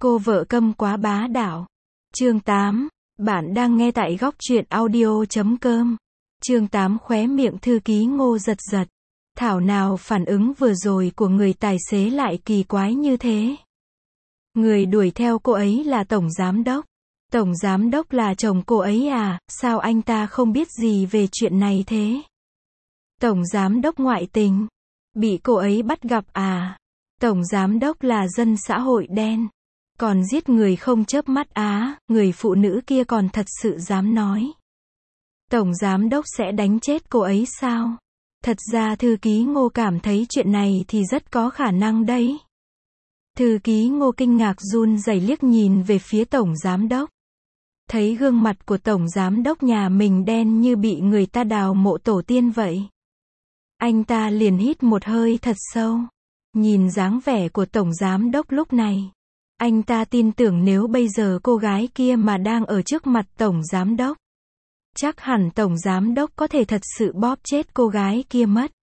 Cô vợ câm quá bá đạo. Chương 8. Bạn đang nghe tại góc truyện audio.com. Chương 8. Khóe miệng thư ký Ngô giật giật. Thảo nào phản ứng vừa rồi của người tài xế lại kỳ quái như thế. Người đuổi theo cô ấy là tổng giám đốc. Tổng giám đốc là chồng cô ấy à, sao anh ta không biết gì về chuyện này thế? Tổng giám đốc ngoại tình. Bị cô ấy bắt gặp à? Tổng giám đốc là dân xã hội đen. Còn giết người không chớp mắt á, người phụ nữ kia còn thật sự dám nói. Tổng giám đốc sẽ đánh chết cô ấy sao? Thật ra thư ký Ngô cảm thấy chuyện này thì rất có khả năng đấy. Thư ký Ngô kinh ngạc run rẩy liếc nhìn về phía tổng giám đốc. Thấy gương mặt của tổng giám đốc nhà mình đen như bị người ta đào mộ tổ tiên vậy. Anh ta liền hít một hơi thật sâu. Nhìn dáng vẻ của tổng giám đốc lúc này. Anh ta tin tưởng nếu bây giờ cô gái kia mà đang ở trước mặt tổng giám đốc. Chắc hẳn tổng giám đốc có thể thật sự bóp chết cô gái kia mất.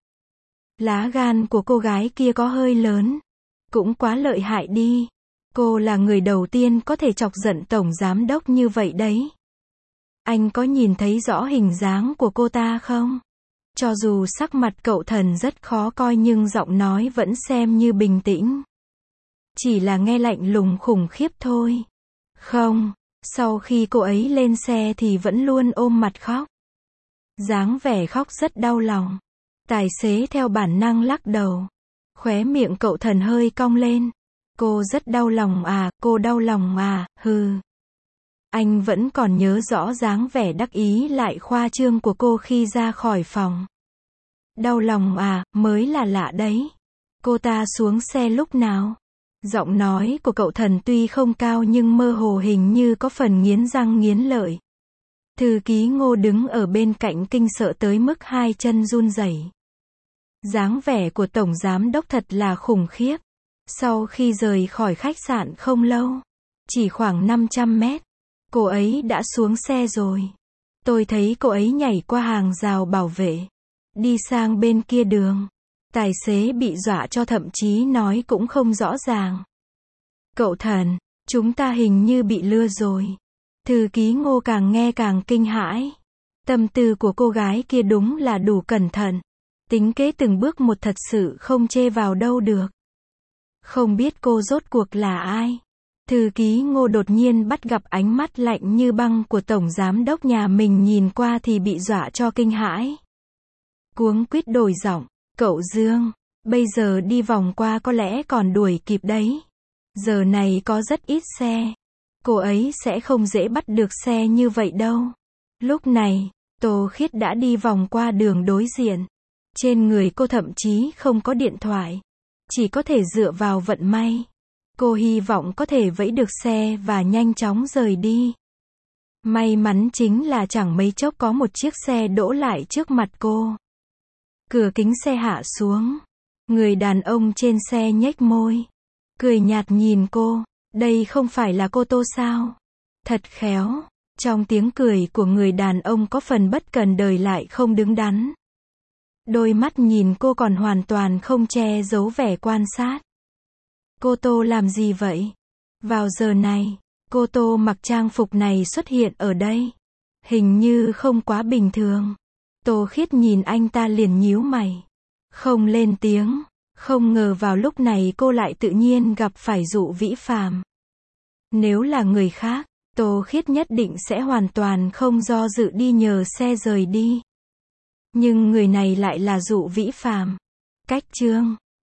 Lá gan của cô gái kia có hơi lớn. Cũng quá lợi hại đi. Cô là người đầu tiên có thể chọc giận tổng giám đốc như vậy đấy. Anh có nhìn thấy rõ hình dáng của cô ta không? Cho dù sắc mặt cậu thần rất khó coi nhưng giọng nói vẫn xem như bình tĩnh. Chỉ là nghe lạnh lùng khủng khiếp thôi. Không, sau khi cô ấy lên xe thì vẫn luôn ôm mặt khóc. Dáng vẻ khóc rất đau lòng. Tài xế theo bản năng lắc đầu. Khóe miệng cậu thần hơi cong lên. Cô rất đau lòng à, cô đau lòng à, hừ. Anh vẫn còn nhớ rõ dáng vẻ đắc ý lại khoa trương của cô khi ra khỏi phòng. Đau lòng à, mới là lạ đấy. Cô ta xuống xe lúc nào? Giọng nói của cậu thần tuy không cao nhưng mơ hồ hình như có phần nghiến răng nghiến lợi. Thư ký Ngô đứng ở bên cạnh kinh sợ tới mức hai chân run rẩy. Dáng vẻ của tổng giám đốc thật là khủng khiếp. Sau khi rời khỏi khách sạn không lâu, chỉ khoảng 500 mét, cô ấy đã xuống xe rồi. Tôi thấy cô ấy nhảy qua hàng rào bảo vệ, đi sang bên kia đường. Tài xế bị dọa cho thậm chí nói cũng không rõ ràng. Cậu thần, chúng ta hình như bị lừa rồi. Thư ký Ngô càng nghe càng kinh hãi. Tâm tư của cô gái kia đúng là đủ cẩn thận. Tính kế từng bước một thật sự không chê vào đâu được. Không biết cô rốt cuộc là ai? Thư ký Ngô đột nhiên bắt gặp ánh mắt lạnh như băng của tổng giám đốc nhà mình nhìn qua thì bị dọa cho kinh hãi. Cuống quýt đổi giọng. Cậu Dương, bây giờ đi vòng qua có lẽ còn đuổi kịp đấy. Giờ này có rất ít xe. Cô ấy sẽ không dễ bắt được xe như vậy đâu. Lúc này, Tô Khiết đã đi vòng qua đường đối diện. Trên người cô thậm chí không có điện thoại. Chỉ có thể dựa vào vận may. Cô hy vọng có thể vẫy được xe và nhanh chóng rời đi. May mắn chính là chẳng mấy chốc có một chiếc xe đỗ lại trước mặt cô. Cửa kính xe hạ xuống. Người đàn ông trên xe nhếch môi. Cười nhạt nhìn cô. Đây không phải là cô Tô sao? Thật khéo. Trong tiếng cười của người đàn ông có phần bất cần đời lại không đứng đắn. Đôi mắt nhìn cô còn hoàn toàn không che giấu vẻ quan sát. Cô Tô làm gì vậy? Vào giờ này, cô Tô mặc trang phục này xuất hiện ở đây. Hình như không quá bình thường. Tô Khiết nhìn anh ta liền nhíu mày. Không lên tiếng. Không ngờ vào lúc này cô lại tự nhiên gặp phải Dụ Vĩ Phàm. Nếu là người khác, Tô Khiết nhất định sẽ hoàn toàn không do dự đi nhờ xe rời đi. Nhưng người này lại là Dụ Vĩ Phàm. Cách chương